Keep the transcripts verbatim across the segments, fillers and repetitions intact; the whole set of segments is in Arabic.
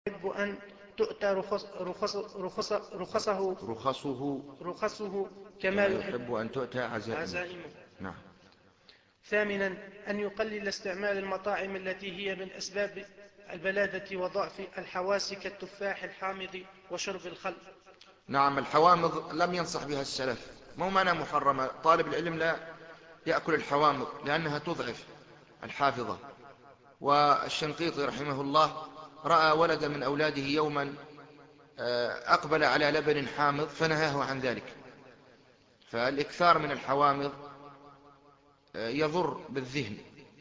يحب أن تؤتى رخص رخص رخص رخصه رخصه رخصه كما كما يحب يحب أن تؤتى عزائمه. عزائمه. نعم. ثامنا أن يقلل استعمال المطاعم التي هي من أسباب البلادة وضعف الحواس كالتفاح الحامض وشرب الخل. نعم، الحوامض لم ينصح بها السلف، مو معنى محرمة. طالب العلم لا يأكل الحوامض لأنها تضعف الحافظة. والشنقيطي رحمه الله رأى ولد من أولاده يوما أقبل على لبن حامض فنهاه عن ذلك. فالإكثار من الحوامض يضر بالذهن.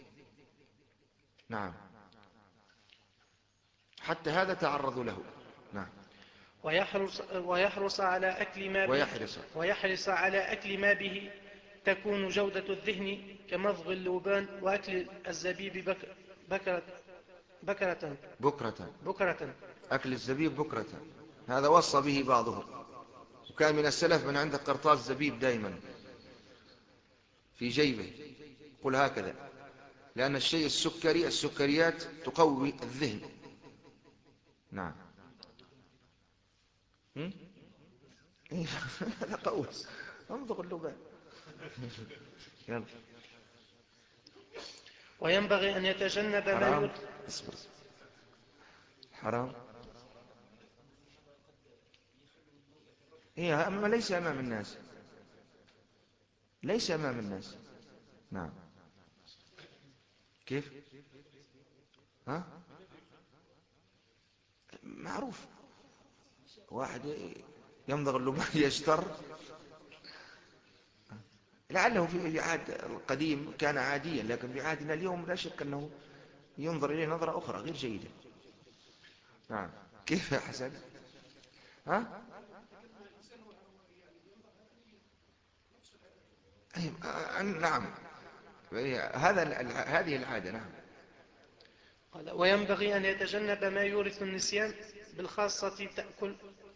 نعم، حتى هذا تعرض له. نعم. ويحرص, ويحرص على أكل ما به ويحرص ويحرص على أكل ما به تكون جودة الذهن كمضغ اللبان وأكل الزبيب بك بكرة بكرة بكرة. بكرة. أكل الزبيب بكرة، هذا وصى به بعضهم. وكان من السلف من عنده قرطاس زبيب دائما في جيبه، قل هكذا، لأن الشيء السكري السكريات تقوي الذهن. نعم. هم؟ إيه، هذا قوي، انظر اللبان. يلا. وينبغي أن يتجنب ما حرام. يؤذي. اصبر. حرام. إيه، أما ليس أمام الناس، ليس أمام الناس. نعم. كيف؟ ها؟ معروف، واحد يمضغ اللبان يشتر. لعله في عهد القديم كان عاديا، لكن في عهدنا اليوم لا شك أنه ينظر إليه نظرة أخرى غير جيدة. نعم. كيف يا حسن؟ ها؟ أي- آه، نعم، هذا هذه العادة. نعم. قال وينبغي أن يتجنب ما يورث النسيان بالخاصة تأكل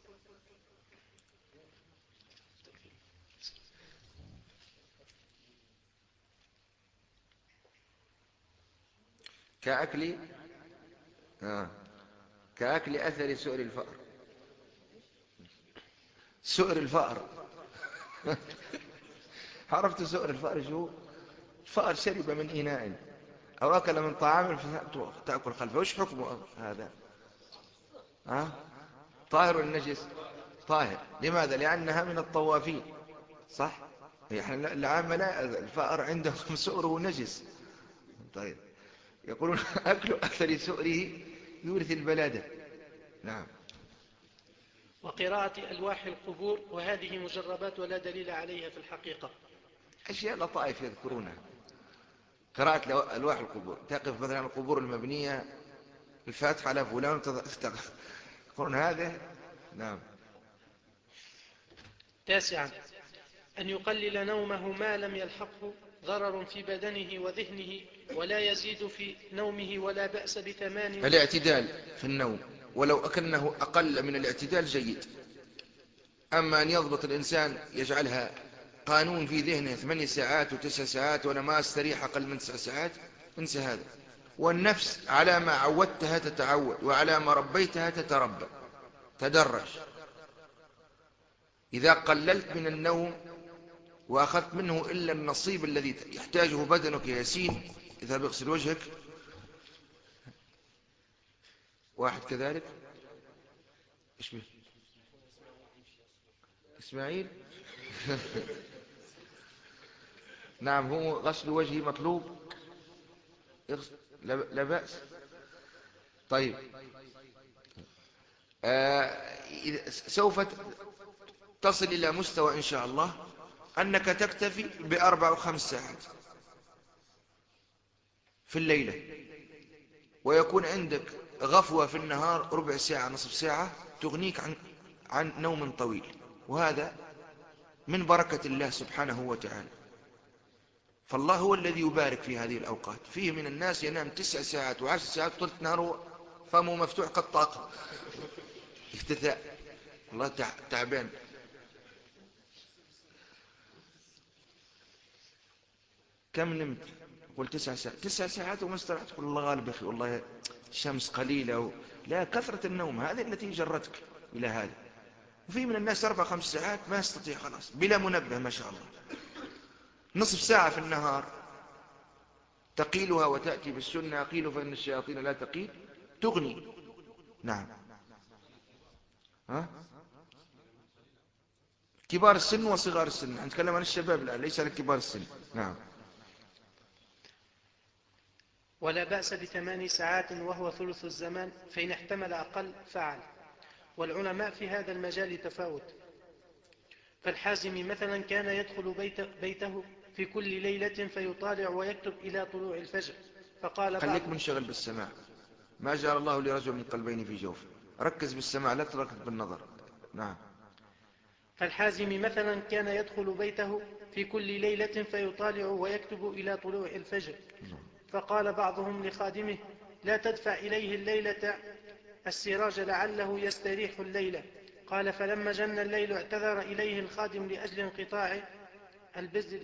كأكل آه. كأكل أثر سؤر الفأر. سؤر الفأر. عرفت سؤر الفأر شو؟ الفأر شرب من إناء أو أكل من طعام فتأكل خلفه. وش حكمه هذا؟ ها؟ طاهر ولا نجس؟ طاهر. لماذا؟ لأنها من الطوافين. صح؟ يعني العامة لا، الفأر عندهم سؤره نجس. طيب، يقولون أكل أثر سؤره يورث البلادة. نعم. وقراءة ألواح القبور، وهذه مجربات ولا دليل عليها في الحقيقة. أشياء لطائف يذكرونها. قراءة ألواح القبور، تقف مثلا القبور المبنية الفاتحة على فلان يقولون هذا. نعم. تاسعا أن يقلل نومه ما لم يلحقه ضرر في بدنه وذهنه ولا يزيد في نومه ولا بأس بثمان. الاعتدال في النوم، ولو أكنه أقل من الاعتدال جيد. أما أن يضبط الإنسان يجعلها قانون في ذهنه ثماني ساعات وتسع ساعات وأنا ما أستريح أقل من تسع ساعات، انسى هذا. والنفس على ما عودتها تتعود، وعلى ما ربيتها تتربى. تدرج. إذا قللت من النوم وأخذت منه إلا النصيب الذي يحتاجه بدنك يا ياسين، إذا بيغسل وجهك واحد كذلك. إيش به؟ إسماعيل. نعم، هو غسل وجهي مطلوب. لا بأس. طيب. آه سوف تصل إلى مستوى إن شاء الله أنك تكتفي بأربع وخمس ساعات في الليلة، ويكون عندك غفوة في النهار ربع ساعة نصف ساعة تغنيك عن عن نوم طويل. وهذا من بركة الله سبحانه وتعالى. فالله هو الذي يبارك في هذه الأوقات. فيه من الناس ينام تسع ساعات وعشر ساعات طولة نهاره فمه مفتوح كالطاقة، افتثاء. الله تعبان. كم نمت؟ قل تسع ساعات. تسع ساعات وما استرحت. قل الله غالب يا أخي، والله الشمس قليلة لا، كثرة النوم هذه التي جرتك إلى هذا. وفي من الناس أربع خمس ساعات ما يستطيع، خلاص بلا منبه ما شاء الله. نصف ساعة في النهار تقيلها وتأتي بالسنة، أقيل فإن الشياطين لا تقيل، تغني. نعم. ها؟ كبار السن وصغار السن، نتكلم عن الشباب الآن ليس عن كبار السن. نعم. ولا بأس بثمان ساعات وهو ثلث الزمان، فإن احتمل أقل فعل. والعلماء في هذا المجال تفاوت. فالحازم مثلا كان يدخل بيت بيته في كل ليلة فيطالع ويكتب إلى طلوع الفجر، فقال بعض خليك منشغل بالسماع، ما جعل الله لرجل من قلبين في جوفه، ركز بالسماع لا تركز بالنظر. نعم. فالحازم مثلا كان يدخل بيته في كل ليلة فيطالع ويكتب إلى طلوع الفجر، فقال بعضهم لخادمه: لا تدفع إليه الليلة السراج لعله يستريح الليلة. قال: فلما جن الليل اعتذر إليه الخادم لأجل انقطاع البزر,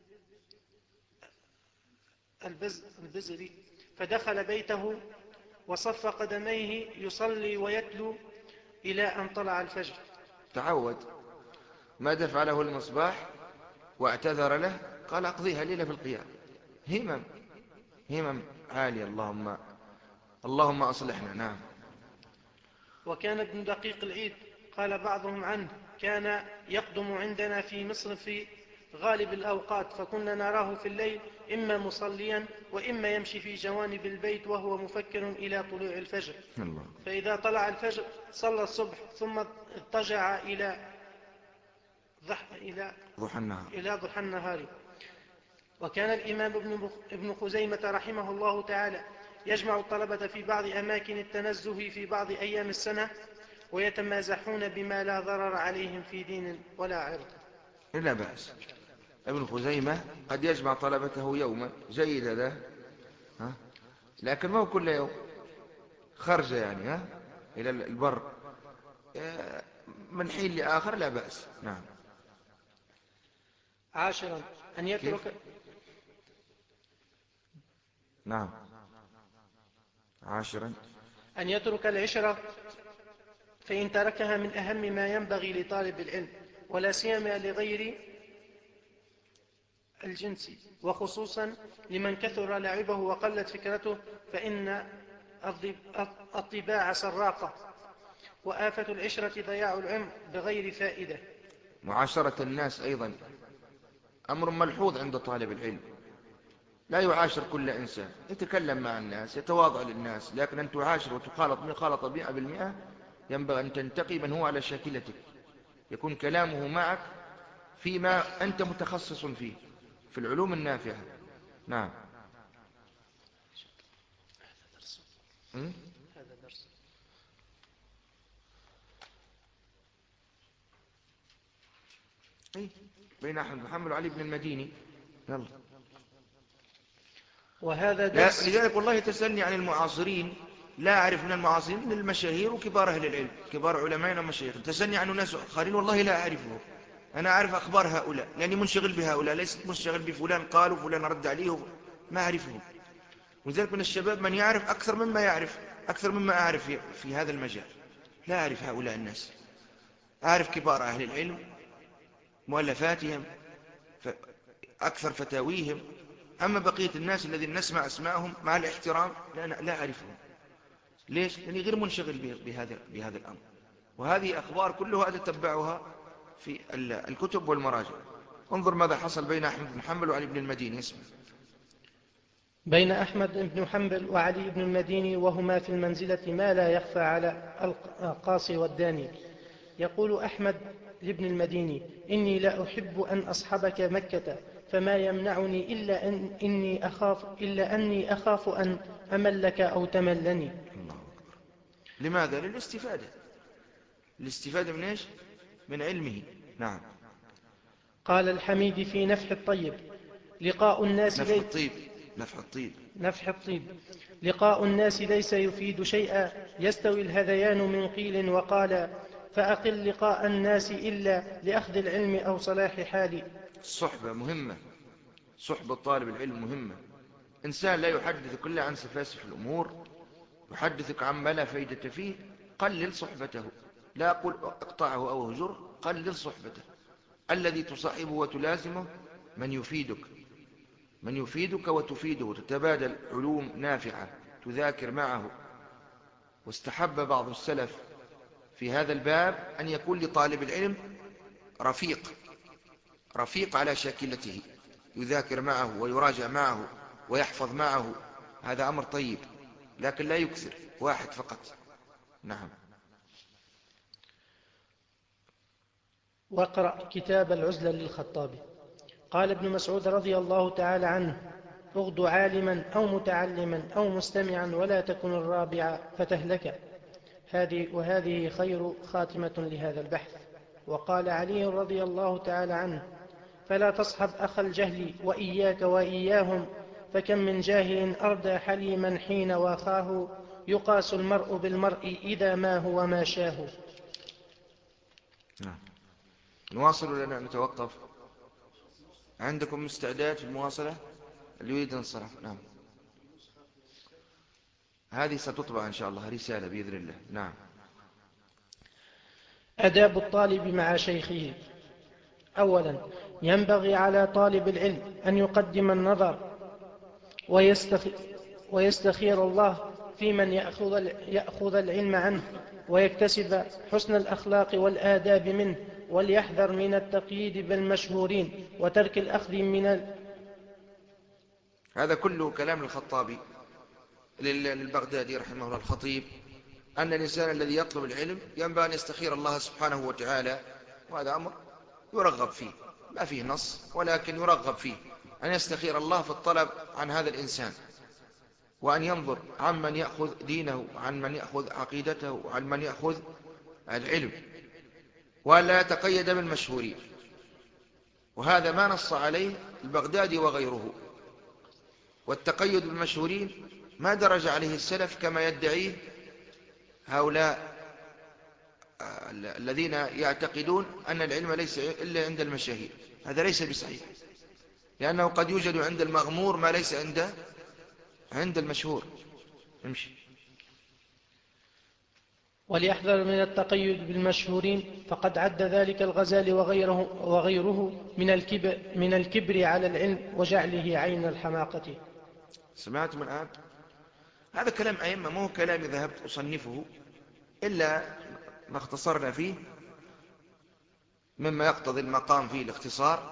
البزر, البزر فدخل بيته وصف قدميه يصلي ويتلو إلى أن طلع الفجر. تعود، ما دفع له المصباح واعتذر له، قال أقضيها ليلة في القيام. همم همم عالية. اللهم اللهم أصلحنا. نعم. وكان ابن دقيق العيد قال بعضهم عنه: كان يقدم عندنا في مصر في غالب الأوقات، فكنا نراه في الليل إما مصليا وإما يمشي في جوانب البيت وهو مفكر إلى طلوع الفجر. الله. فإذا طلع الفجر صلى الصبح ثم اضطجع إلى ضح إلى ضحى النهار. إلى ضحى النهار. وكان الإمام ابن خزيمة رحمه الله تعالى يجمع الطلبة في بعض أماكن التنزه في بعض أيام السنة ويتمازحون بما لا ضرر عليهم في دين ولا عرض. لا بأس. ابن خزيمة قد يجمع طلبته يوما، جيد هذا، ها؟ لكن ما هو كل يوم خرج يعني، ها؟ إلى البر من حين لآخر لا بأس. نعم. عاشرا أن كيف؟ يترك نعم. عاشرا أن يترك العشرة، فإن تركها من أهم ما ينبغي لطالب العلم، ولا سيما لغير الجنس، وخصوصا لمن كثر لعبه وقلت فكرته، فإن الطباع سراقة، وآفة العشرة ضياع العمر بغير فائدة. معاشرة الناس أيضا أمر ملحوظ عند طالب العلم. لا يعاشر كل إنسان، يتكلم مع الناس، يتواضع للناس، لكن أن تعاشر وتخالط مخالطة مئة بالمئة ينبغي أن تنتقي من هو على شاكلتك، يكون كلامه معك فيما أنت متخصص فيه، في العلوم النافعة. نعم. م? هذا درس. أي بين أحمد محمد وعلي بن المديني. يلا. وهذا لا، درس. لذلك والله تسألني عن المعاصرين، لا أعرف من المعاصرين من المشاهير وكبار أهل العلم، كبار علماء ومشايخ. تسألني عن ناس آخرين والله لا أعرفهم. أنا أعرف أخبار هؤلاء لأني منشغل بهؤلاء، ليست منشغل بفلان قال وفلان رد عليه، ما أعرفهم. ولذلك من الشباب من يعرف أكثر مما يعرف، أكثر مما أعرف في, في هذا المجال. لا أعرف هؤلاء الناس. أعرف كبار أهل العلم، مؤلفاتهم، أكثر فتاويهم. أما بقية الناس الذين نسمع أسماءهم مع الاحترام لا, لا أعرفهم. ليش؟ لأني غير منشغل بهذا, بهذا الأمر. وهذه أخبار كلها أتتبعها في الكتب والمراجع. انظر ماذا حصل بين أحمد بن حنبل وعلي بن المديني. اسمع. بين أحمد بن حنبل وعلي بن المديني وهما في المنزلة ما لا يخفى على القاصي والداني. يقول أحمد لابن المديني: إني لا أحب أن أصحبك مكة، فما يمنعني إلا, أن إني أخاف إلا أني أخاف أن أملك أو تملني. الله أكبر. لماذا؟ للاستفادة. الاستفادة من إيش؟ من علمه. نعم. قال الحميد في نفح الطيب: لقاء الناس نفح ليس الطيب. نفح الطيب. نفح الطيب لقاء الناس ليس يفيد شيئا، يستوي الهذيان من قيل وقال، فأقل لقاء الناس إلا لأخذ العلم أو صلاح حال. الصحبة مهمة، صحبة طالب العلم مهمة. إنسان لا يحدث كل عن سفاسف الأمور يحدثك عما لا فايدة فيه، قلل صحبته. لا أقول اقطعه أو هجره، قلل صحبته. الذي تصاحبه وتلازمه من يفيدك، من يفيدك وتفيده، تتبادل علوم نافعة، تذاكر معه. واستحب بعض السلف في هذا الباب أن يكون لطالب العلم رفيق، رفيق على شاكلته، يذاكر معه ويراجع معه ويحفظ معه. هذا أمر طيب، لكن لا يكثر، واحد فقط. نعم. واقرأ كتاب العزلة للخطابي. قال ابن مسعود رضي الله تعالى عنه: اغد عالما أو متعلما أو مستمعا ولا تكن الرابع فتهلك. هذه وهذه خير خاتمة لهذا البحث. وقال علي رضي الله تعالى عنه: فلا تصحب أخ الجهل وإياك وإياهم، فكم من جاهل أردى حليما حين واخاه، يقاس المرء بالمرء إذا ما هو ما شاه. نعم. نواصل ولا نتوقف؟ عندكم استعداد في المواصلة؟ اللي يريد الانصراف. نعم. هذه ستطبع إن شاء الله رسالة بإذن الله. نعم. آداب الطالب مع شيخه. أولا، ينبغي على طالب العلم أن يقدم النظر ويستخ... ويستخير الله في من يأخذ, يأخذ العلم عنه، ويكتسب حسن الأخلاق والآداب منه، وليحذر من التقييد بالمشهورين وترك الأخذ من ال... هذا كله كلام الخطابي للبغدادي رحمه الله الخطيب، أن الإنسان الذي يطلب العلم ينبغي أن يستخير الله سبحانه وتعالى، وهذا أمر يرغب فيه، ما فيه نص ولكن يرغب فيه أن يستخير الله في الطلب عن هذا الإنسان، وأن ينظر عن من يأخذ دينه، وعن من يأخذ عقيدته، وعن من يأخذ العلم، ولا يتقيد بالمشهورين. وهذا ما نص عليه البغدادي وغيره. والتقيد بالمشهورين ما درج عليه السلف كما يدعيه هؤلاء الذين يعتقدون أن العلم ليس إلا عند المشاهير. هذا ليس بصحيح، لأنه قد يوجد عند المغمور ما ليس عند عند المشهور. امشي. وليحذر من التقيد بالمشهورين، فقد عد ذلك الغزالي وغيره, وغيره من, الكبر من الكبر على العلم وجعله عين الحماقة. سمعتم الآن؟ هذا كلام أئمة، ما هو كلام ذهبت أصنفه، إلا ما اختصرنا فيه مما يقتضي المقام فيه الاختصار.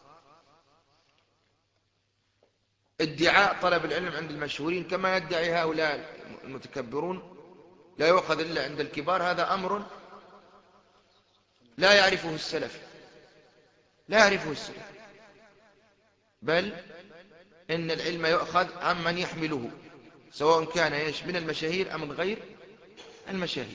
ادعاء طلب العلم عند المشهورين كما يدعي هؤلاء المتكبرون لا يؤخذ إلا عند الكبار، هذا أمر لا يعرفه السلف، لا يعرفه السلف، بل إن العلم يؤخذ عمن يحمله، سواء كان ايش من المشاهير أم من غير المشاهير.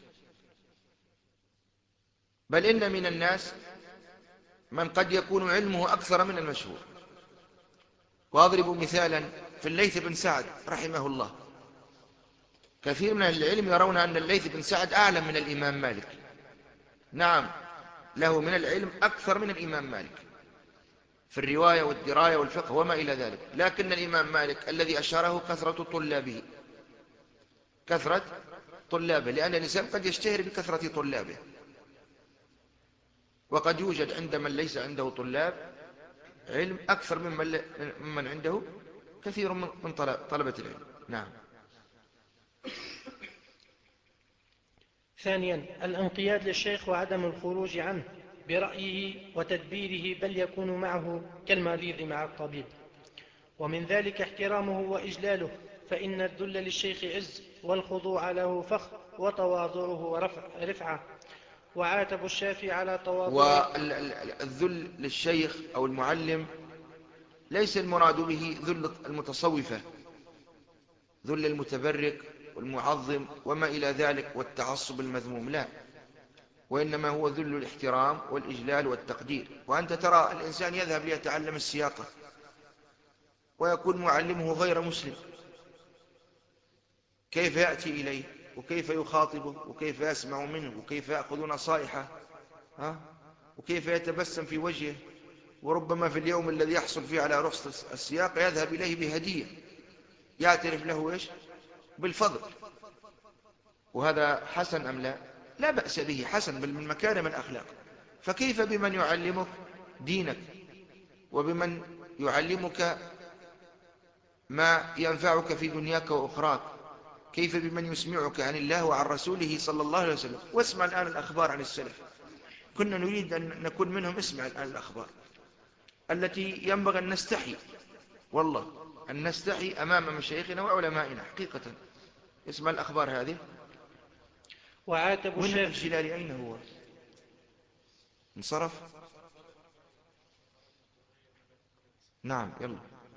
بل إن من الناس من قد يكون علمه أكثر من المشهور. وأضرب مثالا في الليث بن سعد رحمه الله. كثير من أهل العلم يرون أن الليث بن سعد أعلم من الإمام مالك. نعم، له من العلم أكثر من الإمام مالك في الرواية والدراية والفقه وما إلى ذلك، لكن الإمام مالك الذي أشاره كثرة طلابه، كثرة طلابه، لأن الإنسان قد يشتهر بكثرة طلابه، وقد يوجد عند من ليس عنده طلاب علم أكثر ممن, ممن عنده كثير من طلبة العلم. نعم. ثانيا، الانقياد للشيخ وعدم الخروج عنه برأيه وتدبيره، بل يكون معه كالمريض مع الطبيب. ومن ذلك احترامه وإجلاله، فإن الذل للشيخ عز، والخضوع له فخر، وتواضعه رفعة. وعاتب الشافي على تواضعه. والذل للشيخ أو المعلم ليس المراد به ذل المتصوفة، ذل المتبرك والمعظم وما إلى ذلك والتعصب المذموم، لا، وإنما هو ذل الاحترام والإجلال والتقدير. وأنت ترى الإنسان يذهب ليتعلم السياقة ويكون معلمه غير مسلم، كيف يأتي إليه وكيف يخاطبه وكيف يسمع منه وكيف يأخذ نصائحه، ها؟ وكيف يتبسم في وجهه، وربما في اليوم الذي يحصل فيه على رخصة السياقة يذهب إليه بهدية يعترف له إيش؟ بالفضل. وهذا حسن أم لا؟ لا بأس به، حسن، بل من مكارم الأخلاق. فكيف بمن يعلمك دينك وبمن يعلمك ما ينفعك في دنياك وأخراك؟ كيف بمن يسمعك عن الله وعن رسوله صلى الله عليه وسلم؟ واسمع الآن الأخبار عن السلف، كنا نريد أن نكون منهم. اسمع الآن الأخبار التي ينبغي أن نستحي، والله أن نستحي أمام مشايخنا وعلمائنا حقيقة. اسمع الأخبار هذه. وعاتب وين الشافعي الجلالي؟ أين هو؟ انصرف؟ نعم يلا.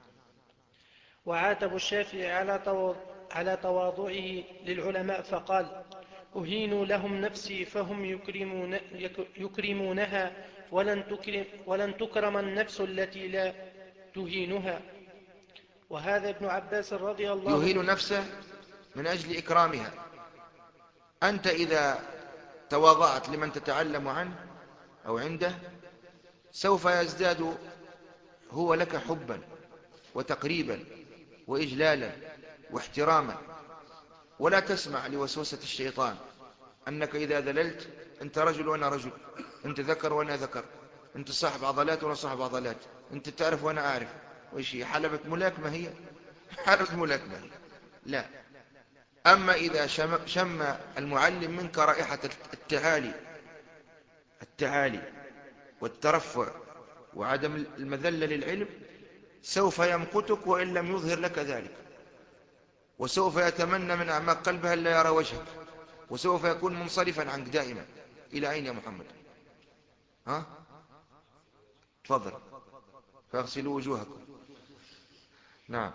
وعاتب الشافعي على تواض- على تواضعه للعلماء فقال: أهين لهم نفسي فهم يكرمون يك- يكرمونها، ولن تكرم, ولن تكرم النفس التي لا تهينها. وهذا ابن عباس رضي الله يهين نفسه من أجل إكرامها. أنت إذا تواضعت لمن تتعلم عنه أو عنده سوف يزداد هو لك حبا وتقريبا وإجلالا واحتراما. ولا تسمع لوسوسة الشيطان أنك إذا ذللت، أنت رجل وأنا رجل، أنت ذكر وأنا ذكر، أنت صاحب عضلات وأنا صاحب عضلات، أنت تعرف وأنا أعرف، وإيش هي حلبة ملاكمة؟ هي حلبة ملاكمة هي. لا. أما إذا شم, شم المعلم منك رائحة التعالي التعالي والترفع وعدم المذلة للعلم، سوف يمقتك وإن لم يظهر لك ذلك، وسوف يتمنى من أعماق قلبها لا يرى وجهك، وسوف يكون منصرفا عنك دائما. إلى أين يا محمد؟ ها؟ تفضل. فاغسلوا وجوهكم. نعم.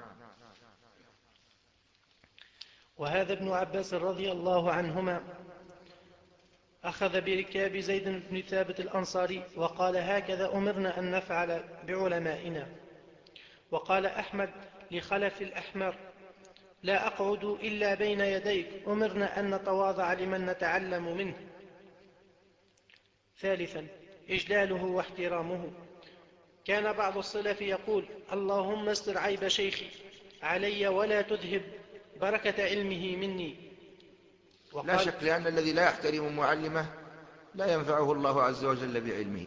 وهذا ابن عباس رضي الله عنهما أخذ بركاب زيد بن ثابت الأنصاري وقال: هكذا أمرنا أن نفعل بعلمائنا. وقال أحمد لخلف الأحمر: لا أقعد إلا بين يديك، أمرنا أن نتواضع لمن نتعلم منه. ثالثا، إجلاله واحترامه. كان بعض السلف يقول: اللهم استر عيب شيخي علي ولا تذهب بركة علمه مني. لا وقال شك، لأن الذي لا يحترم معلمه لا ينفعه الله عز وجل بعلمه.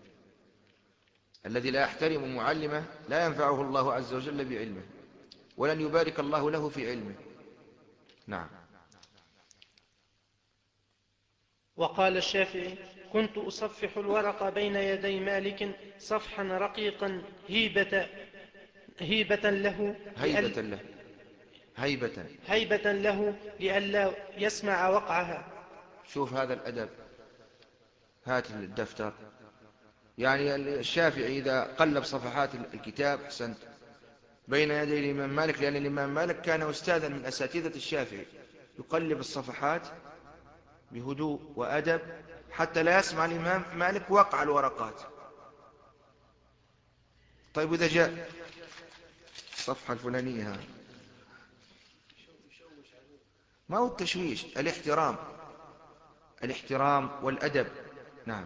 الذي لا يحترم معلمه لا ينفعه الله عز وجل بعلمه، ولن يبارك الله له في علمه. نعم. وقال الشافعي: كنت أصفح الورق بين يدي مالك صفحا رقيقا هيبة, هيبة له لأل هيبة له. هيبة. هيبة له لئلا يسمع وقعها. شوف هذا الأدب. هات الدفتر. يعني الشافعي إذا قلب صفحات الكتاب، حسنت، بين يدي الإمام مالك، لأن الإمام مالك كان أستاذا من أساتذة الشافعي، يقلب الصفحات بهدوء وأدب حتى لا يسمع الإمام مالك وقع الورقات. طيب إذا جاء الصفحة الفلانية، ما هو التشويش، الاحترام، الاحترام والأدب. نعم.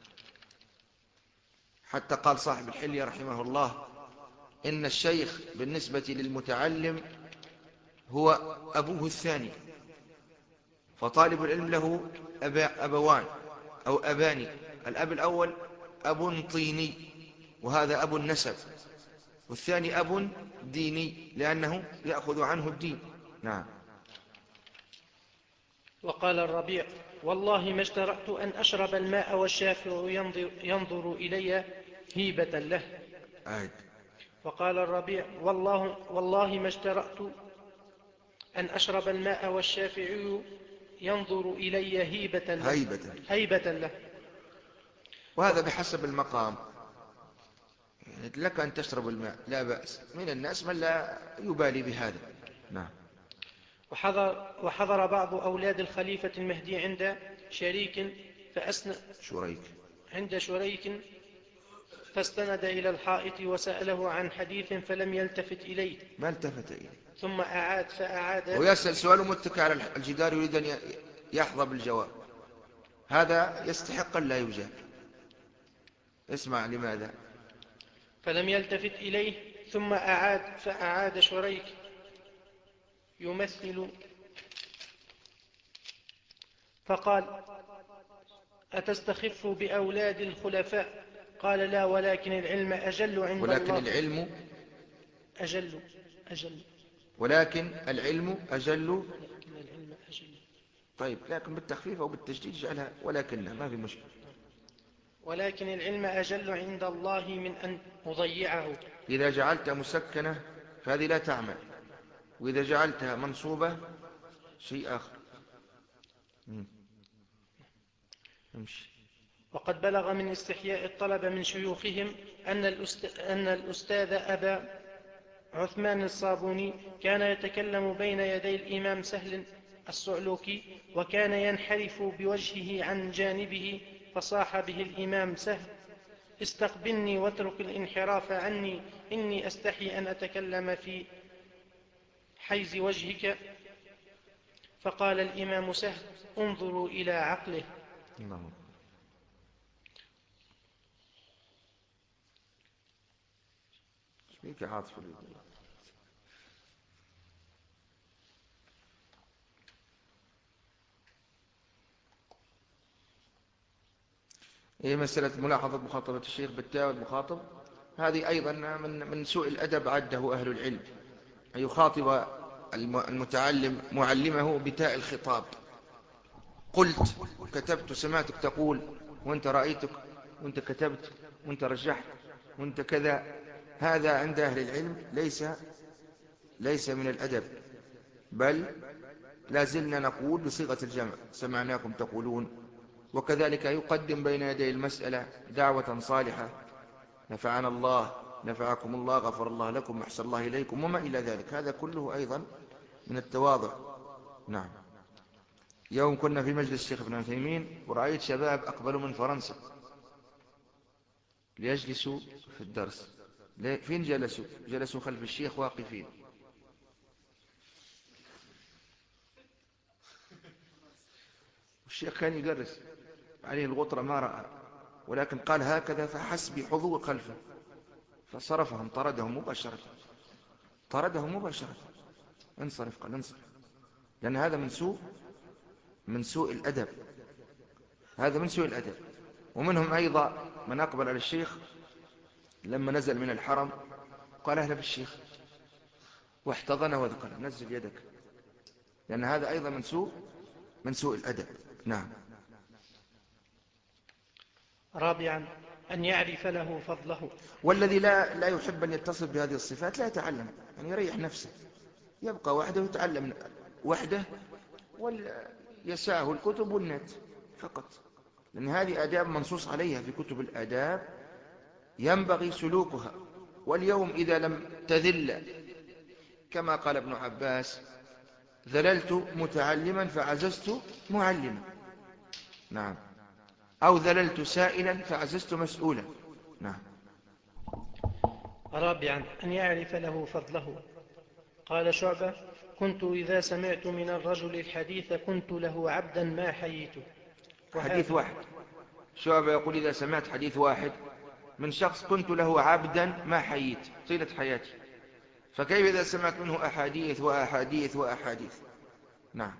حتى قال صاحب الحلية رحمه الله: إن الشيخ بالنسبة للمتعلم هو أبوه الثاني. فطالب العلم له أبا أبوان أو أباني. الأب الأول أب طيني، وهذا أب النسب، والثاني أب ديني لأنه يأخذ عنه الدين. نعم. وقال الربيع: والله ما اشترأت أن أشرب الماء والشافع ينظر, ينظر إلي هيبة له. عاد. وقال الربيع: والله, والله ما اشترأت أن أشرب الماء والشافعي ينظر إلي هيبة له, هيبة. هيبة له. وهذا بحسب المقام. لك أن تشرب الماء لا بأس، من الناس من لا يبالي بهذا. نعم. وحضر, وحضر بعض أولاد الخليفة المهدي عند شريك فأسن شريك. عند شريك فاستند إلى الحائط وسأله عن حديث فلم يلتفت إليه، ما التفت إليه، ثم أعاد فأعاد. ويسأل سؤال متكئ على الجدار يريد أن يحظى بالجواب. هذا يستحق أن لا يجاب. اسمع لماذا. فلم يلتفت إليه ثم أعاد فأعاد شريك يمثل فقال: أتستخف بأولاد الخلفاء؟ قال: لا، ولكن العلم أجل عند ولكن الله. العلم أجل أجل ولكن العلم أجل. ولكن العلم أجل. طيب، لكن بالتخفيف أو بالتشديد جعلها ولكن، ما في مشكلة. ولكن العلم أجل عند الله من أن أضيعه. إذا جعلت مسكنة فهذه لا تعمل، وإذا جعلتها منصوبة شيء آخر. امشي. وقد بلغ من استحياء الطلبة من شيوخهم أن الأست... أن الأستاذ أبا عثمان الصابوني كان يتكلم بين يدي الإمام سهل الصعلوكي، وكان ينحرف بوجهه عن جانبه، فصاح به الإمام سهل: استقبلني واترك الانحراف عني، إني أستحي أن أتكلم في حيز وجهك. فقال الإمام سهل: انظروا إلى عقله. الله. فيك عاطف الوجود. هي مسألة ملاحظة مخاطبة الشيخ بالتاء والمخاطب، هذه أيضا من من سوء الأدب عده أهل العلم، أن يخاطب المتعلم معلمه بتاء الخطاب. قلت، كتبت، سمعتك تقول، وانت رأيتك، وانت كتبت، وانت رجحت، وانت كذا. هذا عند أهل العلم ليس ليس من الأدب، بل لازلنا نقول بصيغة الجمع: سمعناكم تقولون. وكذلك يقدم بين يدي المسألة دعوة صالحة: نفعنا الله، نفعكم الله، غفر الله لكم، أحسن الله إليكم، وما إلى ذلك. هذا كله أيضا من التواضع. نعم. يوم كنا في مجلس الشيخ ابن عثيمين، ورأيت شباب أقبلوا من فرنسا ليجلسوا في الدرس. فين جلسوا؟ جلسوا خلف الشيخ واقفين. الشيخ كان يدرس عليه الغطرة ما رأى، ولكن قال هكذا فحس بحضور خلفه، فصرفهم، طردهم مباشرة، طردهم مباشرة. انصرف، قال انصرف، لأن هذا من سوء من سوء الأدب. هذا من سوء الأدب. ومنهم أيضا من أقبل على الشيخ لما نزل من الحرم، قال أهلا بالشيخ، واحتضنه وذكر: نزل يدك، لأن هذا أيضا من سوء من سوء الأدب. نعم. رابعا: أن يعرف له فضله. والذي لا لا يحب أن يتصف بهذه الصفات لا يتعلم، يعني يريح نفسه، يبقى وحده يتعلم وحده، ويسعه الكتب والنت فقط، لأن هذه آداب منصوص عليها في كتب الآداب، ينبغي سلوكها. واليوم إذا لم تذل، كما قال ابن عباس: ذللت متعلما فعززت معلما. نعم. أو ذللت سائلا فعززت مسؤولا. نعم. رابعا: أن يعرف له فضله. قال شعبة: كنت إذا سمعت من الرجل الحديث كنت له عبدا ما حييته. حديث واحد، شعبة يقول: إذا سمعت حديث واحد من شخص كنت له عبدا ما حييت طيلة حياتي، فكيف إذا سمعت منه أحاديث وأحاديث وأحاديث؟ نعم.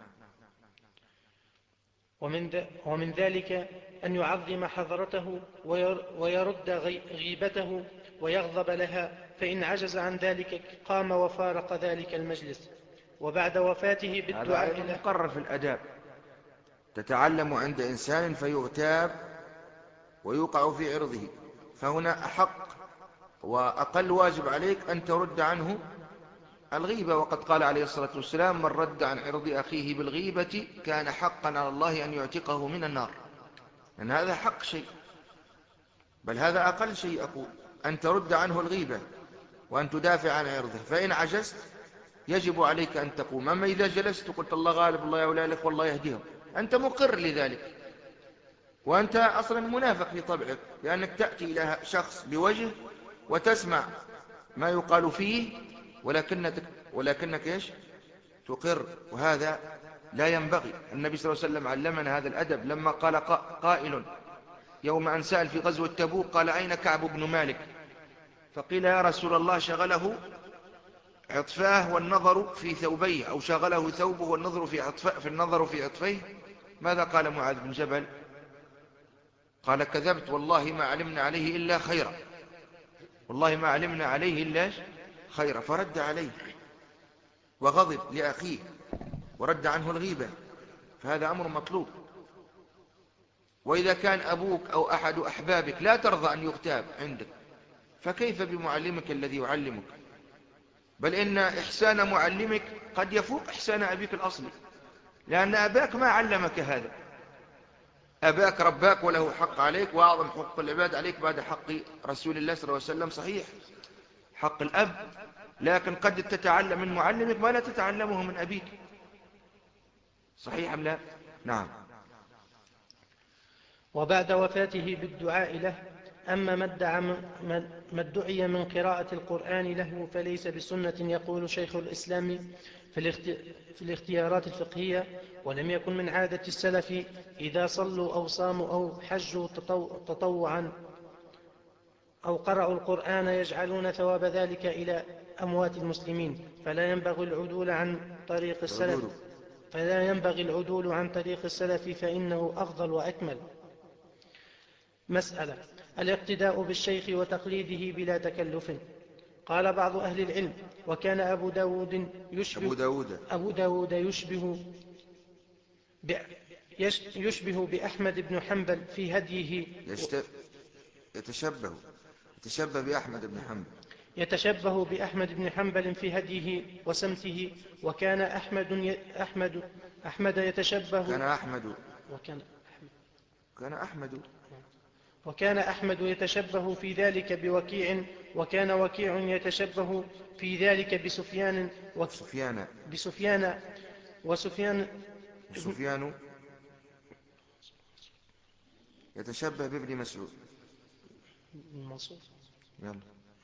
ومن, ذ... ومن ذلك أن يعظم حضرته ويرد غيبته ويغضب لها، فإن عجز عن ذلك قام وفارق ذلك المجلس، وبعد وفاته هذا بالدعاء أيضا له. مقرر في الأداب. تتعلم عند إنسان فيغتاب ويوقع في عرضه، فهنا أحق وأقل واجب عليك أن ترد عنه الغيبة. وقد قال عليه الصلاة والسلام: من رد عن عرض أخيه بالغيبة كان حقا على الله أن يعتقه من النار. لأن هذا حق شيء، بل هذا أقل شيء أقول، أن ترد عنه الغيبة وأن تدافع عن عرضه. فإن عجزت يجب عليك أن تقوم. أما إذا جلست وقلت الله غالب، الله يولى لك، والله يهديهم، أنت مقر لذلك، وأنت أصلا منافق في طبعك، لأنك تأتي إلى شخص بوجه وتسمع ما يقال فيه، ولكنك, ولكنك إيش؟ تقر، وهذا لا ينبغي. النبي صلى الله عليه وسلم علمنا هذا الأدب لما قال قائل يوم أن سأل في غزوة تبوك، قال: أين كعب بن مالك؟ فقيل: يا رسول الله شغله عطفاه والنظر في ثوبيه، أو شغله ثوبه والنظر في عطفه في النظر في عطفيه. ماذا قال معاذ بن جبل؟ قال كذبت والله ما علمنا عليه إلا خيرا، والله ما علمنا عليه إلا خيرا، فرد عليه وغضب لأخيه ورد عنه الغيبة، فهذا أمر مطلوب. وإذا كان أبوك أو أحد أحبابك لا ترضى أن يغتاب عندك، فكيف بمعلمك الذي يعلمك؟ بل إن إحسان معلمك قد يفوق إحسان أبيك الأصلي، لأن أباك ما علمك هذا، أباك رباك وله حق عليك، وأعظم حقوق العباد عليك بعد حق رسول الله صلى الله عليه وسلم صحيح حق الأب، لكن قد تتعلم من معلمك ما لا تتعلمه من أبيك، صحيح أم لا؟ نعم. وبعد وفاته بالدعاء له. أما ما ادعى ما ادعي من قراءة القرآن له فليس بسنة، يقول شيخ الإسلام في الاختيارات الفقهية: ولم يكن من عادة السلف إذا صلوا أو صاموا أو حجوا تطوعا أو قرأوا القرآن يجعلون ثواب ذلك إلى أموات المسلمين، فلا ينبغي العدول عن طريق السلف فلا ينبغي العدول عن طريق السلف فإنه أفضل وأكمل. مسألة: الاقتداء بالشيخ وتقليده بلا تكلف. قال بعض أهل العلم: وكان أبو داود يشبه, أبو داود أبو داود يشبه, يشبه بأحمد بن حنبل في هديه، يتشبه يتشبه بأحمد بن حنبل يتشبه بأحمد بن حنبل في هديه وسمته. وكان أحمد أحمد أحمد يتشبه كان أحمد وكان أحمد كان أحمد وكان أحمد يتشبه في ذلك بوكيع، وكان وكيع يتشبه في ذلك بسفيان سفيان بسفيان وسفيان سفيان يتشبه بابن مسعود بن منصور يلا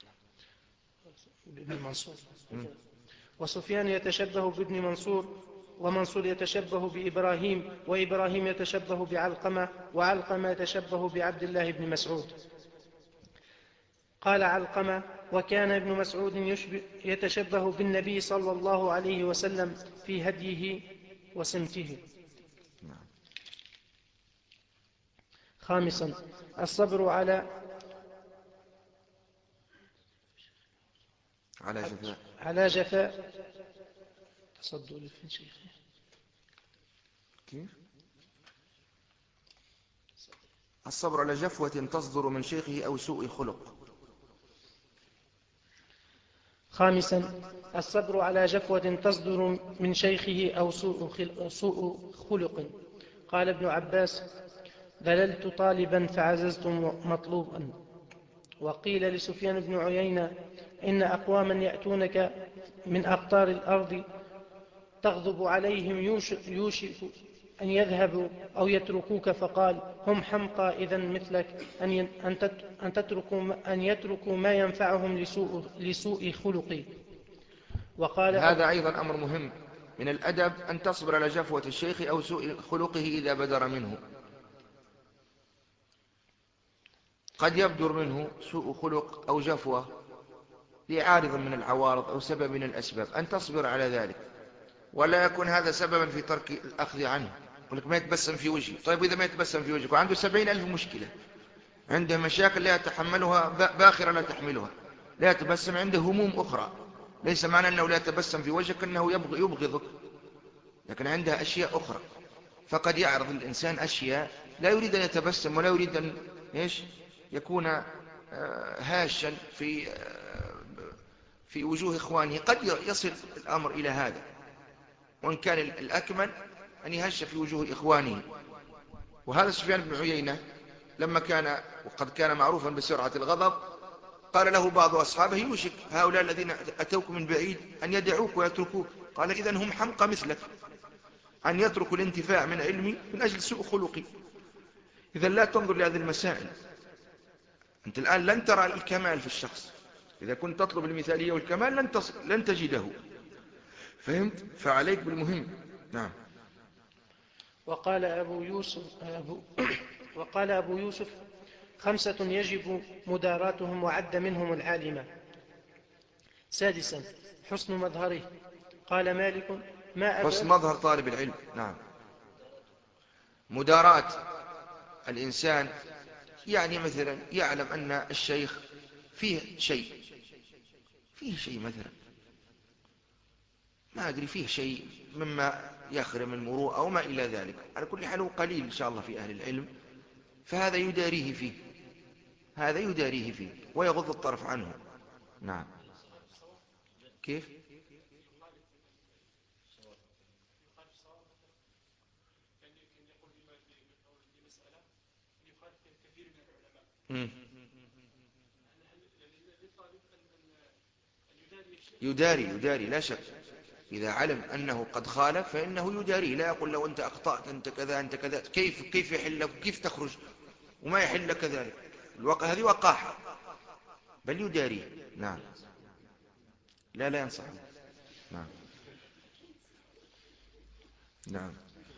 بن منصور وسفيان يتشبه بابن منصور، ومنصور يتشبه بإبراهيم، وإبراهيم يتشبه بعلقمة، وعلقمة يتشبه بعبد الله بن مسعود. قال علقمة: وكان ابن مسعود يتشبه بالنبي صلى الله عليه وسلم في هديه وسمته. خامسا: الصبر على على جفاء على جفاء تصدوا لفين شيخي كيف الصبر على جفوة تصدر من شيخه أو سوء خلق. خامسا: الصبر على جفوة تصدر من شيخه أو سوء خلق. قال ابن عباس: ذللت طالبا فعززت مطلوبا. وقيل لسفيان بن عيينة: إن أقواما يأتونك من أقطار الأرض تغضب عليهم يوشك أن يذهبوا أو يتركوك، فقال: هم حمقى إذا مثلك أن تتركوا أن يتركوا ما ينفعهم لسوء, لسوء خلقي. وقال هذا أيضا أمر مهم من الأدب، أن تصبر على جفوة الشيخ أو سوء خلقه إذا بدر منه. قد يبدر منه سوء خلق أو جفوة لعارض من العوارض أو سبب من الأسباب، أن تصبر على ذلك، ولا يكون هذا سببا في ترك الأخذ عنه. يقول لك ما يتبسم في وجهي. طيب إذا ما يتبسم في وجهك وعنده سبعين ألف مشكلة، عنده مشاكل لا يتحملها، باخرة لا تحملها، لا يتبسم، عنده هموم أخرى، ليس معنى أنه لا يتبسم في وجهك أنه يبغضك، لكن عندها أشياء أخرى. فقد يعرض الإنسان أشياء لا يريد أن يتبسم ولا يريد أن إيش يكون هاشا في في وجوه إخوانه، قد يصل الأمر إلى هذا، وإن كان الأكمل أن يهش في وجوه إخوانه. وهذا سفيان بن عيينة لما كان وقد كان معروفا بسرعة الغضب، قال له بعض أصحابه: يوشك هؤلاء الذين أتوك من بعيد أن يدعوك ويتركوك. قال: إذن هم حمقى مثلك، أن يتركوا الانتفاع من علمي من أجل سوء خلقي. إذن لا تنظر لهذه المسائل. أنت الآن لن ترى الكمال في الشخص، إذا كنت تطلب المثالية والكمال لن, تص... لن تجده. فهمت؟ فعليك بالمهم. نعم. وقال أبو يوسف أبو وقال أبو يوسف: خمسة يجب مداراتهم، وعد منهم العالمة. سادسا: حسن مظهره. قال مالك: ما حسن أبعد مظهر طالب العلم. نعم. مداراة الإنسان، يعني مثلا يعلم أن الشيخ فيه شيء فيه شيء مثلا ما أدري فيه شيء مما يخرم المروءة أو ما إلى ذلك، على كل حال هو قليل إن شاء الله في أهل العلم، فهذا يداريه فيه هذا يداريه فيه ويغض الطرف عنه. نعم. كيف؟ مم. يداري يداري لا شك، إذا علم أنه قد خالف فإنه يداري، لا يقول له أنت أخطأت أنت كذا أنت كذا، كيف كيف يحل لك كيف تخرج وما يحل لك كذلك، الوقع هذه وقاحة، بل يداريه. نعم. لا لا ينصحه. نعم. نعم.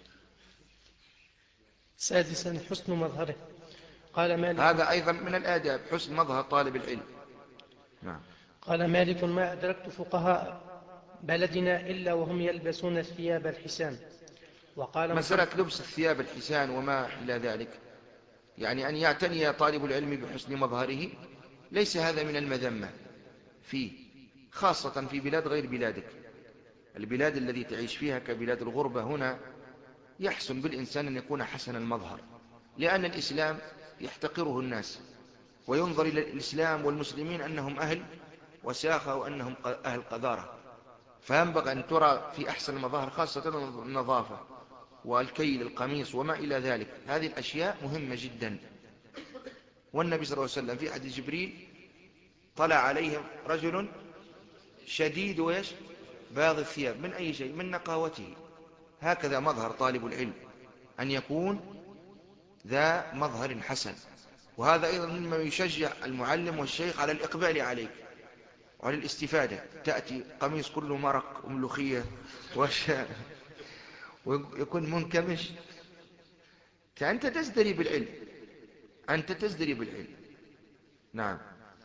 سادسا حسن مظهره. قال مالك هذا أيضا من الآداب، حسن مظهر طالب العلم. نعم. قال مالك ما أدركت فقهاء بلدنا إلا وهم يلبسون الثياب الحسان. وقال مسألة محمد لبس الثياب الحسان وما إلى ذلك، يعني أن يعتني طالب العلم بحسن مظهره، ليس هذا من المذمة فيه، خاصة في بلاد غير بلادك. البلاد التي تعيش فيها كبلاد الغربة هنا يحسن بالإنسان أن يكون حسن المظهر، لأن الإسلام يحتقره الناس، وينظر إلى الإسلام والمسلمين أنهم أهل وساخة وأنهم أهل قذارة، فينبغي أن ترى في أحسن المظاهر، خاصة النظافة والكيل القميص وما إلى ذلك، هذه الأشياء مهمة جدا. والنبي صلى الله عليه وسلم في حديث جبريل طلع عليهم رجل شديد ويش بياض الثياب من أي شيء؟ من نقاوته. هكذا مظهر طالب العلم، أن يكون ذا مظهر حسن، وهذا أيضا مما يشجع المعلم والشيخ على الإقبال عليك وعلى الاستفادة. تأتي قميص كله مرق وملوخية وش ويكون منكمش، أنت تزدري بالعلم أنت تزدري بالعلم. نعم.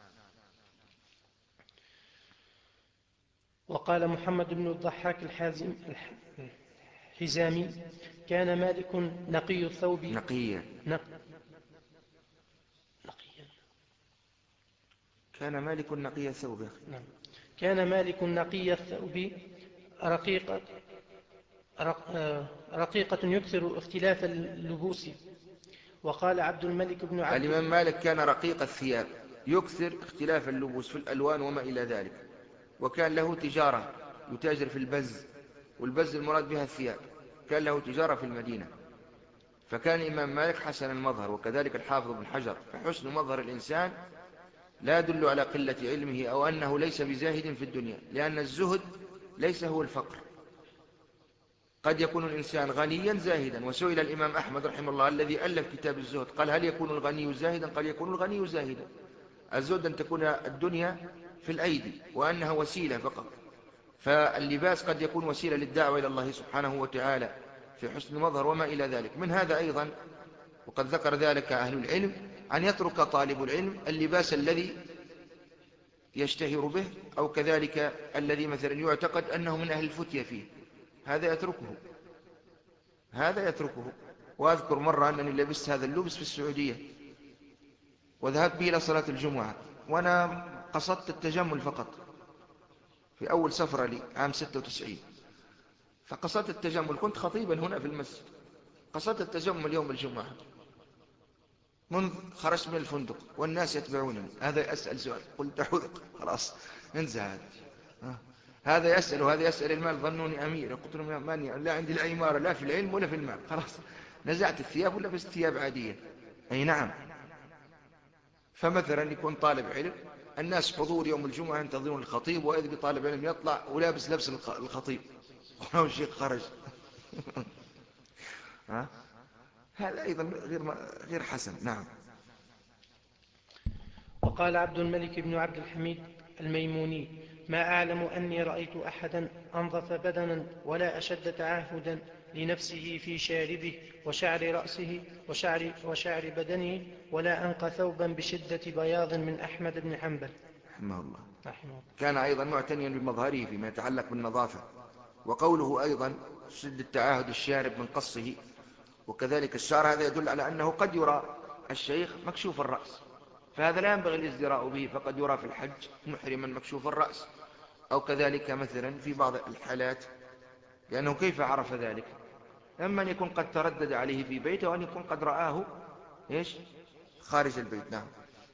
وقال محمد بن الضحاك الحازم الحزامي كان مالك نقي الثوب نقيا. نق نقيا كان مالك نقي الثوب. نعم. كان مالك نقي الثوب رقيقة رق آه، رقيقة يكثر اختلاف اللبوس. وقال عبد الملك بن عبد الإمام مالك كان رقيق الثياب، يكثر اختلاف اللبوس في الألوان وما إلى ذلك، وكان له تجارة، يتاجر في البز، والبز المراد بها الثياب، كان له تجارة في المدينة، فكان الإمام مالك حسن المظهر، وكذلك الحافظ بن حجر. فحسن مظهر الإنسان لا يدل على قلة علمه أو أنه ليس بزاهد في الدنيا، لأن الزهد ليس هو الفقر، قد يكون الإنسان غنيا زاهدا. وسئل الإمام أحمد رحمه الله الذي ألف كتاب الزهد قال هل يكون الغني زاهدا؟ قال يكون الغني زاهدا. الزهد أن تكون الدنيا في الأيدي وأنها وسيلة فقط، فاللباس قد يكون وسيلة للدعوة إلى الله سبحانه وتعالى في حسن المظهر وما إلى ذلك. من هذا أيضا، وقد ذكر ذلك أهل العلم، أن يترك طالب العلم اللباس الذي يشتهر به، أو كذلك الذي مثلا يعتقد أنه من أهل الفتية فيه، هذا يتركه هذا يتركه وأذكر مرة أنني لبست هذا اللبس في السعودية، وذهبت به إلى صلاة الجمعة، وأنا قصدت التجمل فقط في أول سفرة لي عام ستة وتسعين، فقصدت التجمل، كنت خطيبا هنا في المسجد، قصدت التجمل يوم الجمعة، منذ خرجت من الفندق والناس يتبعونني، هذا أسأل سؤال قلت أحذق خلاص انزل هذا آه. هذا يسأل وهذا يسأل المال، ظنوني أمير، قلت لهم ماني لا عندي لا إمارة لا في العلم ولا في المال، خلاص نزعت الثياب ولبست ثياب عادية. أي نعم. فمثلا يكون طالب علم، الناس حضور يوم الجمعة ينتظرون الخطيب، وإذ بطالب علم يطلع ولابس لبس الخطيب ولو الشيخ خرج ها؟ هذا أيضا غير غير حسن. نعم. وقال عبد الملك بن عبد الحميد الميموني ما أعلم أني رأيت أحدا أنظف بدنا ولا أشد تعاهدا لنفسه في شاربه وشعر رأسه وشعر, وشعر بدنه ولا أنقى ثوبا بشدة بياض من أحمد بن حنبل رحمه الله. رحمه الله. كان أيضا معتنيا بمظهره فيما يتعلق بالنظافة. وقوله أيضا شد التعاهد الشارب من قصه وكذلك الشعر هذا يدل على أنه قد يرى الشيخ مكشوف الرأس، فهذا لا ينبغي الازدراء به، فقد يرى في الحج محرما مكشوف الرأس، أو كذلك مثلا في بعض الحالات، لأنه كيف عرف ذلك؟ إما أن يكون قد تردد عليه في بيته، وأن يكون قد رآه إيش خارج البيت. نعم.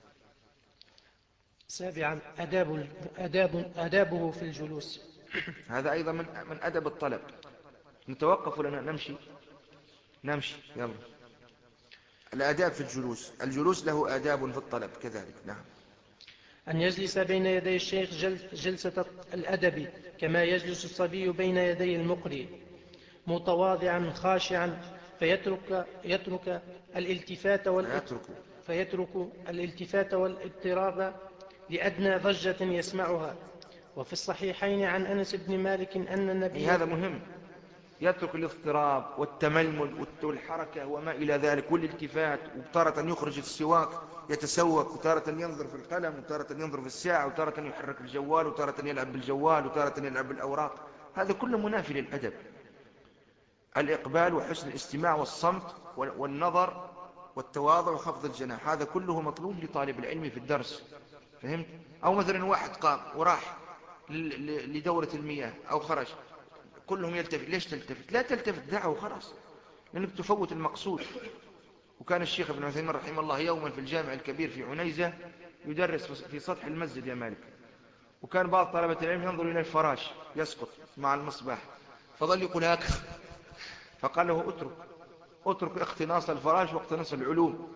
سابعا أداب أداب أدابه في الجلوس. هذا أيضا من من أدب الطلب. نتوقف ولا نمشي؟ نمشي يلا. الآداب في الجلوس، الجلوس له آداب في الطلب كذلك. نعم. أن يجلس بين يدي الشيخ جلسة الأدب كما يجلس الصبي بين يدي المقرئ، متواضعا خاشعا، فيترك يترك الالتفات فيترك فيترك الالتفات والاضطراب لأدنى ضجة يسمعها. وفي الصحيحين عن أنس بن مالك أن أي النبي هذا مهم، يترك الاضطراب والتململ والحركة وما إلى ذلك والالتفات، وتارة يخرج السواك يتسوق، وتارة ينظر في القلم، وتارة ينظر في الساعة، وتارة يحرك الجوال، وتارة يلعب بالجوال، وتارة يلعب بالأوراق. هذا كله منافي للأدب. الإقبال وحسن الاستماع والصمت والنظر والتواضع وخفض الجناح، هذا كله مطلوب لطالب العلم في الدرس. فهمت؟ أو مثلا واحد قام وراح لدورة المياه أو خرج، كلهم يلتفت. ليش تلتفت؟ لا تلتفت، دعه خلاص، لأنك تفوت المقصود. وكان الشيخ ابن عثيمين رحمه الله يوما في الجامع الكبير في عنيزة يدرس في سطح المسجد يا مالك، وكان بعض طلبة العلم ينظر إلى الفراش يسقط مع المصباح، فظل يقول هكذا، فقال له اترك اترك اقتناص الفراش واقتناص العلوم.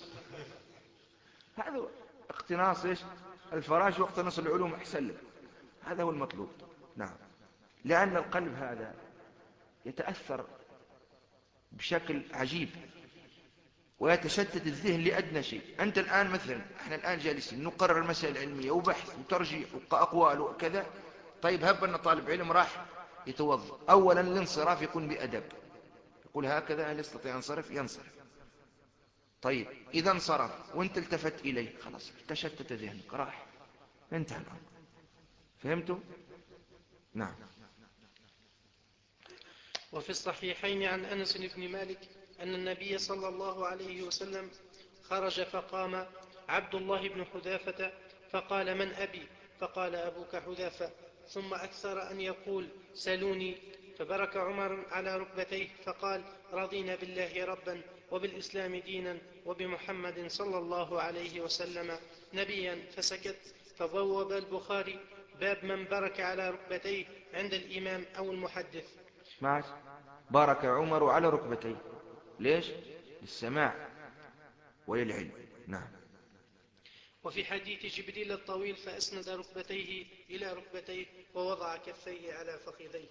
هذا اقتناص ايش الفراش واقتناص العلوم احسن لك، هذا هو المطلوب. نعم. لأن القلب هذا يتأثر بشكل عجيب، ويتشتت الذهن لأدنى شيء. أنت الآن مثلا، احنا الآن جالسين نقرر المسائل العلمية وبحث وترجيح وأقوال وكذا. طيب هب أن طالب علم راح يتوضا، أولا الانصراف يكون بأدب، يقول هكذا هل يستطيع ينصرف؟ ينصرف. طيب إذا انصرف وانت التفت إليه، خلاص تشتت ذهنك، راح، انتهى الأمر. فهمتم؟ نعم. وفي الصحيحين عن أنس بن مالك أن النبي صلى الله عليه وسلم خرج فقام عبد الله بن حذافة فقال من أبي؟ فقال أبوك حذافة، ثم أكثر أن يقول سلوني، فبرك عمر على ركبتيه فقال رضينا بالله ربا وبالإسلام دينا وبمحمد صلى الله عليه وسلم نبيا، فسكت. فبوب البخاري باب من برك على ركبتيه عند الإمام أو المحدث. اسمعت؟ بارك عمر على ركبتيه، ليش؟ للسماع وللعلم. نعم. وفي حديث جبريل الطويل فأسند ركبتيه إلى ركبتيه ووضع كفيه على فخذيه.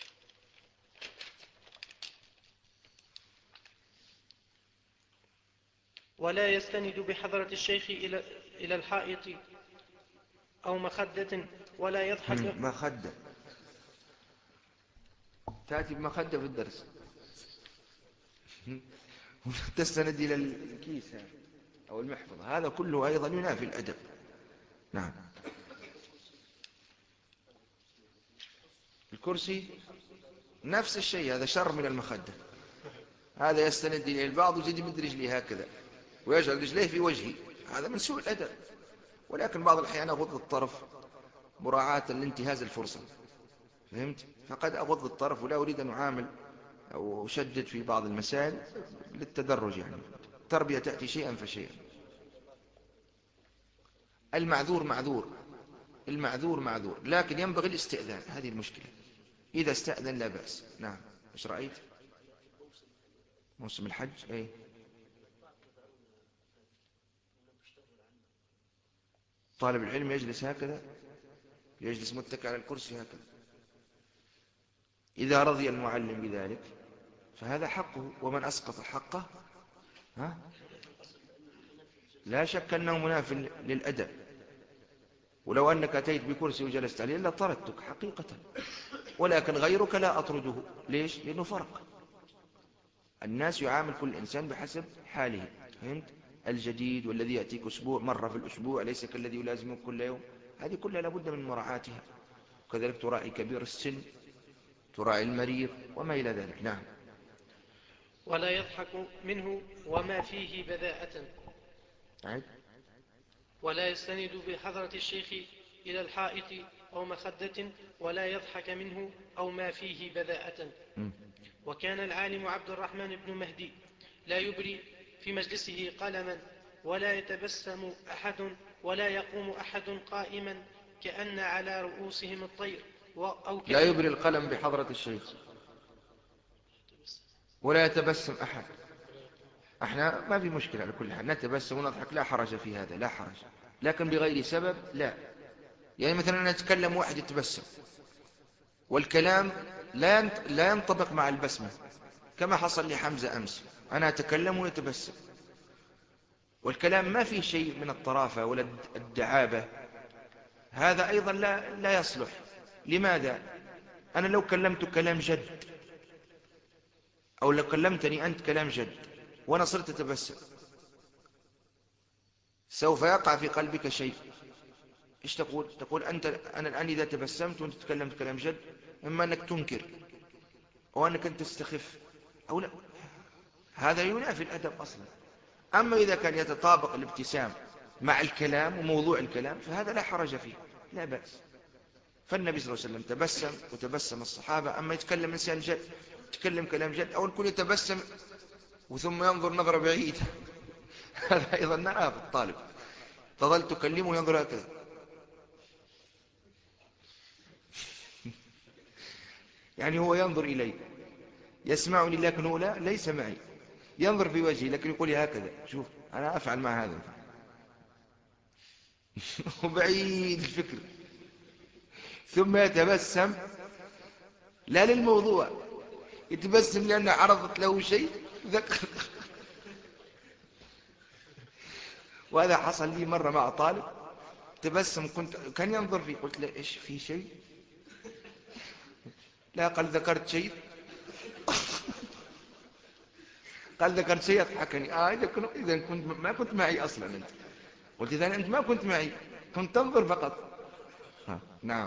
ولا يستند بحضرة الشيخ إلى إلى الحائط أو مخدة، ولا يضحك. مخدة، تأتي بمخدة في الدرس تستند إلى الكيس أو المحفظة، هذا كله أيضا ينافي الأدب. نعم. الكرسي نفس الشيء، هذا شر من المخدة. هذا يستند إلى البعض ويجد من رجليه هكذا ويجعل رجليه في وجهه، هذا من سوء الأدب. ولكن بعض الأحيان أغض الطرف مراعاة لانتهاز الفرصة. فهمت؟ فقد أغض الطرف ولا أريد أن أعامل أو أشدد في بعض المسائل للتدرج، يعني التربية تأتي شيئا فشيئا. المعذور معذور، المعذور معذور، لكن ينبغي الاستئذان، هذه المشكلة. إذا استأذن لا بأس. نعم. إيش رأيت؟ موسم الحج، أي طالب العلم يجلس هكذا، يجلس متكئ على الكرسي هكذا. إذا رضي المعلم بذلك فهذا حقه، ومن أسقط حقه ها لا شك أنه مناف للأدب. ولو أنك أتيت بكرسي وجلست عليه لطردتك حقيقة، ولكن غيرك لا أطرده. ليش؟ لأنه فرق. الناس يعامل كل إنسان بحسب حاله. فهمت؟ الجديد والذي يأتيك أسبوع مرة في الأسبوع ليس كالذي يلازمك كل يوم، هذه كلها لابد من مراعاتها. وكذلك تراعي كبير السن، تراعي المريض وما إلى ذلك. نعم. ولا يضحك منه وما فيه بذاءة. عيد. ولا يستند بحضرة الشيخ إلى الحائط أو مخدة ولا يضحك منه أو ما فيه بذاءة. م. وكان العالم عبد الرحمن بن مهدي لا يبري في مجلسه قلما ولا يتبسم أحد ولا يقوم أحد قائما كأن على رؤوسهم الطير أو لا كأن يبري القلم بحضرة الشيخ ولا يتبسم أحد. احنا ما في مشكلة، على كل حال نتبسم ونضحك لا حرج في هذا، لا حرج، لكن بغير سبب لا. يعني مثلا نتكلم واحد يتبسم والكلام لا لا ينطبق مع البسمة، كما حصل لحمزة أمس، أنا أتكلم ويتبسم والكلام ما فيه شيء من الطرافة ولا الدعابة، هذا أيضا لا, لا يصلح. لماذا؟ أنا لو كلمت كلام جد أو لو كلمتني أنت كلام جد وأنا صرت أتبسم سوف يقع في قلبك شيء. إيش تقول؟ تقول أنت أنا الآن إذا تبسمت وأنت تكلمت كلام جد إما أنك تنكر أو أنك أنت تستخف أو لا، هذا ينافي الأدب أصلا. أما إذا كان يتطابق الابتسام مع الكلام وموضوع الكلام فهذا لا حرج فيه، لا بأس. فالنبي صلى الله عليه وسلم تبسم وتبسم الصحابة. أما يتكلم إنسان جد يتكلم كلام جد أو الكل يتبسم وثم ينظر نظرة بعيدة هذا أيضا نراه في الطالب، تظل تكلمه ينظر هكذا يعني هو ينظر إلي يسمعني لكن هو لا ليس معي، ينظر في وجهي لكن يقول لي هكذا، شوف أنا أفعل مع هذا وبعيد الفكر، ثم يتبسم لا للموضوع، يتبسم لأن عرضت له شيء ذكر وهذا حصل لي مرة مع طالب تبسم، كنت كان ينظر فيه قلت له إيش في شيء؟ لا، قال ذكرت شيء قال ذكرت شيء يضحكني. آه إذا كنت, إذا كنت ما كنت معي أصلا أنت. قلت إذا أنت ما كنت معي كنت تنظر فقط. ها. نعم.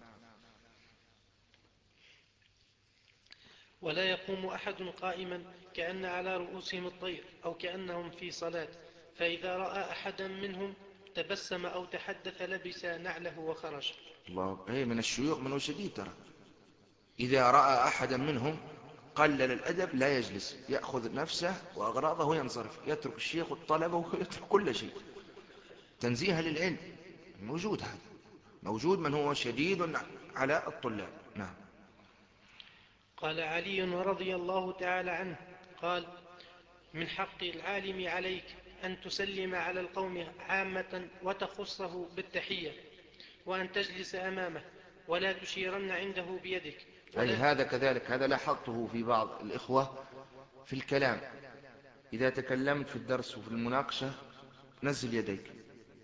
ولا يقوم أحد قائما كأن على رؤوسهم الطير أو كأنهم في صلاة، فإذا رأى أحدا منهم تبسم أو تحدث لبس نعله وخرج. الله، إيه من الشيوخ من هو شديد ترى، إذا رأى أحدا منهم قلل الأدب لا يجلس، يأخذ نفسه وأغراضه وينصرف، يترك الشيخ والطلبة ويترك كل شيء تنزيها للعلم. موجود هذا، موجود من هو شديد على الطلاب. نعم. قال علي رضي الله تعالى عنه قال: من حق العالم عليك أن تسلم على القوم عامة وتخصه بالتحية، وأن تجلس أمامه ولا تشيرن عنده بيدك أي ولا هذا كذلك، هذا لاحظته في بعض الإخوة في الكلام، إذا تكلمت في الدرس وفي المناقشة نزل يديك،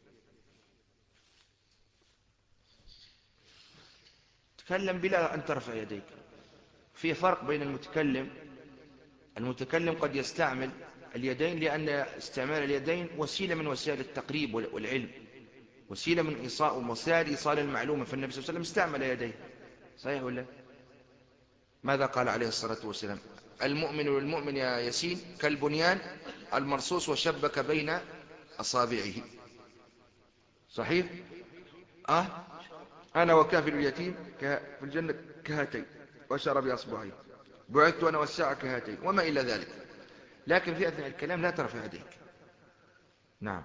تكلم بلا أن ترفع يديك. في فرق بين المتكلم، المتكلم قد يستعمل اليدين لأن استعمال اليدين وسيلة من وسائل التقريب والعلم، وسيلة من إيصاء وسائل إيصال المعلومة، فالنبي صلى الله عليه وسلم استعمل يديه، صحيح ولا؟ ماذا قال عليه الصلاة والسلام؟ المؤمن للمؤمن يا ياسين كالبنيان المرصوص وشبك بين أصابعه، صحيح؟ أه؟ أنا وكافل اليتيم في الجنة كهاتين، وأشار بأصبعيه، بعثت أنا والساعة كهاتين، وما إلى ذلك. لكن في أثناء الكلام لا ترفع يديك. نعم.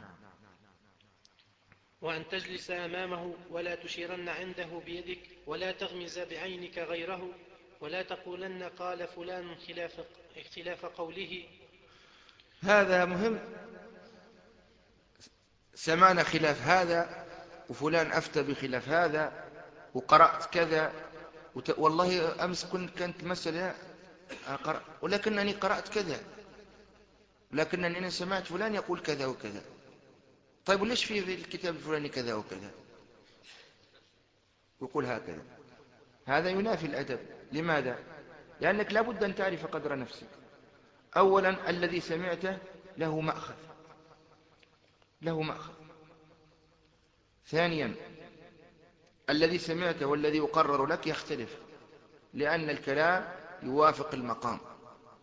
وأن تجلس أمامه ولا تشيرن عنده بيدك ولا تغمز بعينك غيره ولا تقولن قال فلان خلاف, خلاف قوله. هذا مهم، سمعنا خلاف هذا وفلان أفتى بخلاف هذا وقرأت كذا وت... والله أمس كنت كانت المسألة أقرأ ولكنني قرأت كذا، لكنني أنا سمعت فلان يقول كذا وكذا. طيب وليش في في الكتاب الفلاني كذا وكذا؟ يقول هكذا. هذا ينافي الأدب. لماذا؟ لأنك لابد أن تعرف قدر نفسك. أولا الذي سمعته له مأخذ، له مأخذ. ثانيا الذي سمعته والذي يقرر لك يختلف، لأن الكلام يوافق المقام.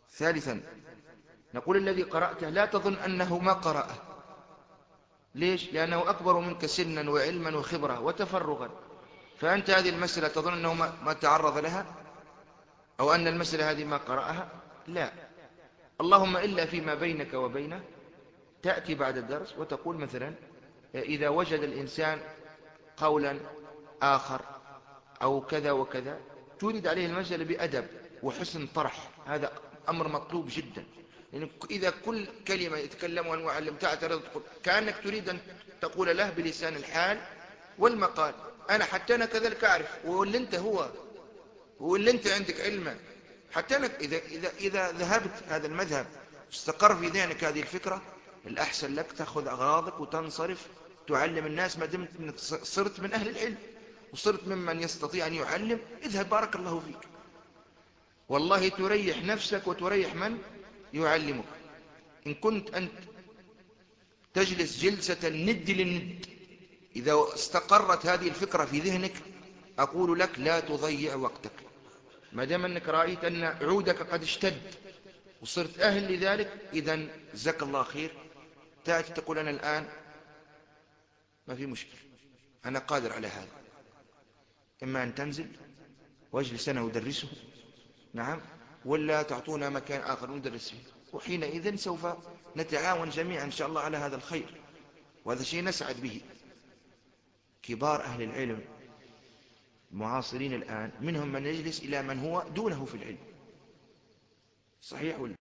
ثالثا نقول الذي قرأته لا تظن أنه ما قرأه. ليش؟ لأنه أكبر منك سنا وعلما وخبرة وتفرغا، فأنت هذه المسألة تظن أنه ما تعرض لها، أو أن المسألة هذه ما قرأها. لا، اللهم إلا فيما بينك وبينه تأتي بعد الدرس وتقول مثلا إذا وجد الإنسان قولا آخر أو كذا وكذا، تورد عليه المسألة بأدب وحسن طرح، هذا أمر مطلوب جدا. يعني إذا كل كلمة يتكلمها المعلم تعترض تقول كأنك تريد أن تقول له بلسان الحال والمقال أنا حتى أنا كذلك أعرف، واللي أنت هو واللي أنت عندك علمه. حتى أنا إذا, إذا, إذا ذهبت هذا المذهب واستقر في ذهنك هذه الفكرة، الأحسن لك تأخذ أغراضك وتنصرف تعلم الناس، ما دمت أنك صرت من أهل العلم وصرت ممن يستطيع أن يعلم. اذهب بارك الله فيك، والله تريح نفسك وتريح من يعلمك. إن كنت أنت تجلس جلسة الند للند، إذا استقرت هذه الفكرة في ذهنك أقول لك لا تضيع وقتك، ما دام أنك رأيت أن عودك قد اشتد وصرت أهل لذلك، إذن جزاك الله خير. تأتي تقول أنا الآن ما في مشكلة، أنا قادر على هذا، إما أن تنزل واجلس أنا أدرسه، نعم، ولا تعطونا مكان آخر ندرس فيه، وحينئذ سوف نتعاون جميعا إن شاء الله على هذا الخير، وهذا شيء نسعد به. كبار أهل العلم المعاصرين الآن منهم من يجلس إلى من هو دونه في العلم، صحيح ولا؟